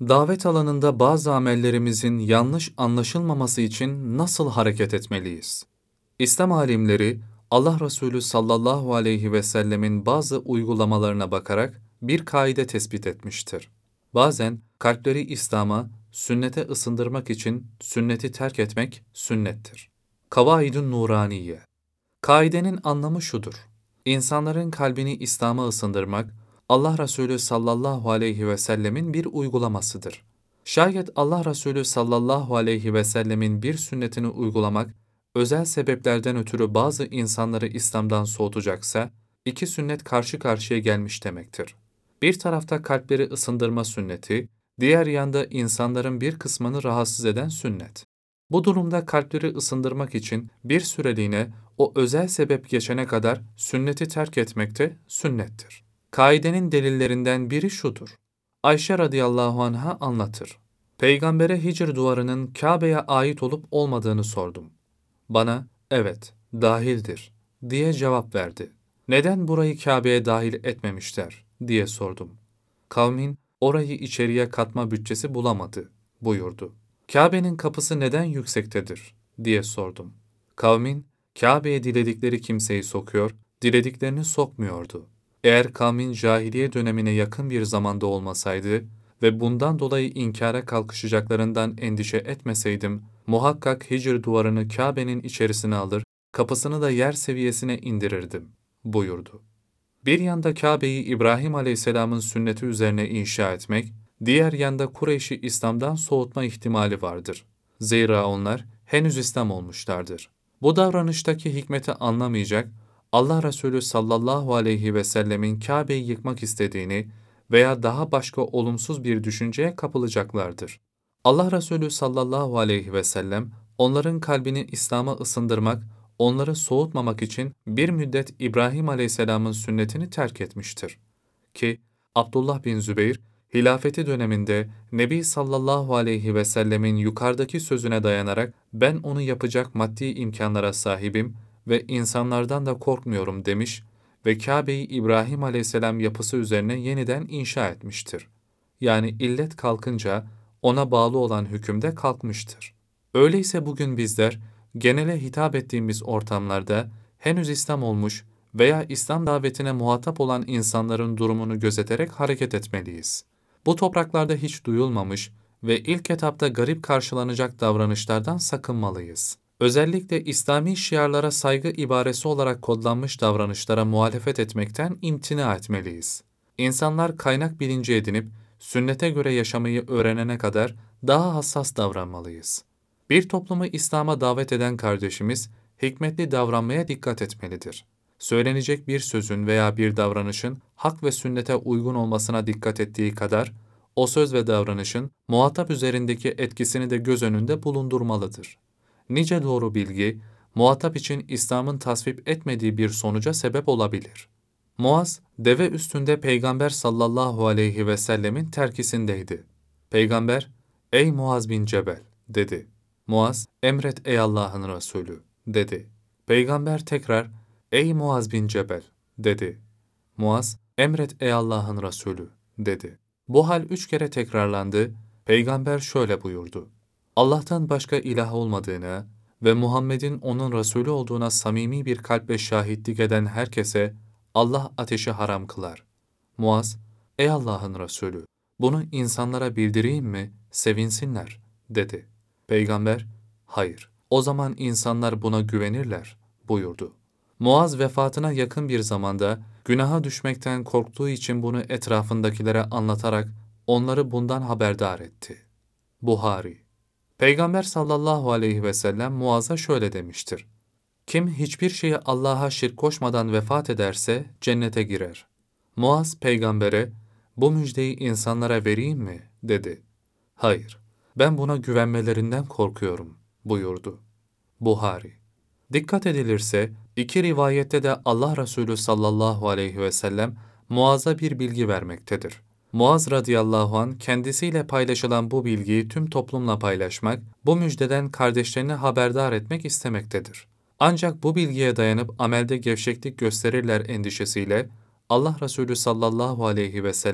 Davet alanında bazı amellerimizin yanlış anlaşılmaması için nasıl hareket etmeliyiz? İslam alimleri, Allah Resulü sallallahu aleyhi ve sellemin bazı uygulamalarına bakarak bir kaide tespit etmiştir. Bazen kalpleri İslam'a, sünnete ısındırmak için sünneti terk etmek sünnettir. Kavaid-ün Nuraniye. Kaidenin anlamı şudur: İnsanların kalbini İslam'a ısındırmak, Allah Resulü sallallahu aleyhi ve sellemin bir uygulamasıdır. Şayet Allah Resulü sallallahu aleyhi ve sellemin bir sünnetini uygulamak, özel sebeplerden ötürü bazı insanları İslam'dan soğutacaksa, iki sünnet karşı karşıya gelmiş demektir. Bir tarafta kalpleri ısındırma sünneti, diğer yanda insanların bir kısmını rahatsız eden sünnet. Bu durumda kalpleri ısındırmak için bir süreliğine o özel sebep geçene kadar sünneti terk etmek de sünnettir. Kaidenin delillerinden biri şudur: Ayşe radıyallahu anh'a anlatır. Peygambere Hicr duvarının Kabe'ye ait olup olmadığını sordum. Bana, evet, dahildir, diye cevap verdi. Neden burayı Kabe'ye dahil etmemişler, diye sordum. Kavmin, orayı içeriye katma bütçesi bulamadı, buyurdu. Kabe'nin kapısı neden yüksektedir, diye sordum. Kavmin, Kabe'ye diledikleri kimseyi sokuyor, dilediklerini sokmuyordu. Eğer kavmin cahiliye dönemine yakın bir zamanda olmasaydı ve bundan dolayı inkara kalkışacaklarından endişe etmeseydim, muhakkak Hicr duvarını Kabe'nin içerisine alır, kapısını da yer seviyesine indirirdim, buyurdu. Bir yanda Kabe'yi İbrahim Aleyhisselam'ın sünneti üzerine inşa etmek, diğer yanda Kureyş'i İslam'dan soğutma ihtimali vardır. Zira onlar henüz İslam olmuşlardır. Bu davranıştaki hikmeti anlamayacak, Allah Resulü sallallahu aleyhi ve sellemin Kabe'yi yıkmak istediğini veya daha başka olumsuz bir düşünceye kapılacaklardır. Allah Resulü sallallahu aleyhi ve sellem onların kalbini İslam'a ısındırmak, onları soğutmamak için bir müddet İbrahim Aleyhisselam'ın sünnetini terk etmiştir. Ki Abdullah bin Zübeyr, hilafeti döneminde Nebi sallallahu aleyhi ve sellemin yukarıdaki sözüne dayanarak ben onu yapacak maddi imkanlara sahibim ve insanlardan da korkmuyorum demiş ve Kabe'yi İbrahim Aleyhisselam yapısı üzerine yeniden inşa etmiştir. Yani illet kalkınca ona bağlı olan hüküm de kalkmıştır. Öyleyse bugün bizler genele hitap ettiğimiz ortamlarda henüz İslam olmuş veya İslam davetine muhatap olan insanların durumunu gözeterek hareket etmeliyiz. Bu topraklarda hiç duyulmamış ve ilk etapta garip karşılanacak davranışlardan sakınmalıyız. Özellikle İslami şiarlara saygı ibaresi olarak kodlanmış davranışlara muhalefet etmekten imtina etmeliyiz. İnsanlar kaynak bilinci edinip sünnete göre yaşamayı öğrenene kadar daha hassas davranmalıyız. Bir toplumu İslam'a davet eden kardeşimiz, hikmetli davranmaya dikkat etmelidir. Söylenecek bir sözün veya bir davranışın hak ve sünnete uygun olmasına dikkat ettiği kadar, o söz ve davranışın muhatap üzerindeki etkisini de göz önünde bulundurmalıdır. Nice doğru bilgi, muhatap için İslam'ın tasvip etmediği bir sonuca sebep olabilir. Muaz, deve üstünde Peygamber sallallahu aleyhi ve sellemin terkisindeydi. Peygamber, "Ey Muaz bin Cebel," dedi. Muaz, "Emret ey Allah'ın Resulü," dedi. Peygamber tekrar, "Ey Muaz bin Cebel," dedi. Muaz, "Emret ey Allah'ın Resulü," dedi. Bu hal 3 kere tekrarlandı. Peygamber şöyle buyurdu: Allah'tan başka ilah olmadığını ve Muhammed'in onun Resulü olduğuna samimi bir kalple şahitlik eden herkese Allah ateşi haram kılar. Muaz, "Ey Allah'ın Resulü, bunu insanlara bildireyim mi, sevinsinler," dedi. Peygamber, "Hayır, o zaman insanlar buna güvenirler," buyurdu. Muaz vefatına yakın bir zamanda günaha düşmekten korktuğu için bunu etrafındakilere anlatarak onları bundan haberdar etti. Buhari. Peygamber sallallahu aleyhi ve sellem Muaz'a şöyle demiştir: Kim hiçbir şeye Allah'a şirk koşmadan vefat ederse cennete girer. Muaz peygambere, "Bu müjdeyi insanlara vereyim mi?" dedi. "Hayır, ben buna güvenmelerinden korkuyorum," buyurdu. Buhari. Dikkat edilirse, iki rivayette de Allah Resulü sallallahu aleyhi ve sellem Muaz'a bir bilgi vermektedir. Muaz radıyallahu an kendisiyle paylaşılan bu bilgiyi tüm toplumla paylaşmak, bu müjdeden kardeşlerini haberdar etmek istemektedir. Ancak bu bilgiye dayanıp amelde gevşeklik gösterirler endişesiyle Allah Resulü sallallahu aleyhi ve sellem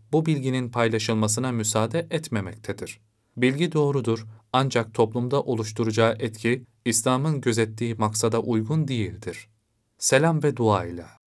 bu bilginin paylaşılmasına müsaade etmemektedir. Bilgi doğrudur ancak toplumda oluşturacağı etki İslam'ın gözettiği maksada uygun değildir. Selam ve dua ile.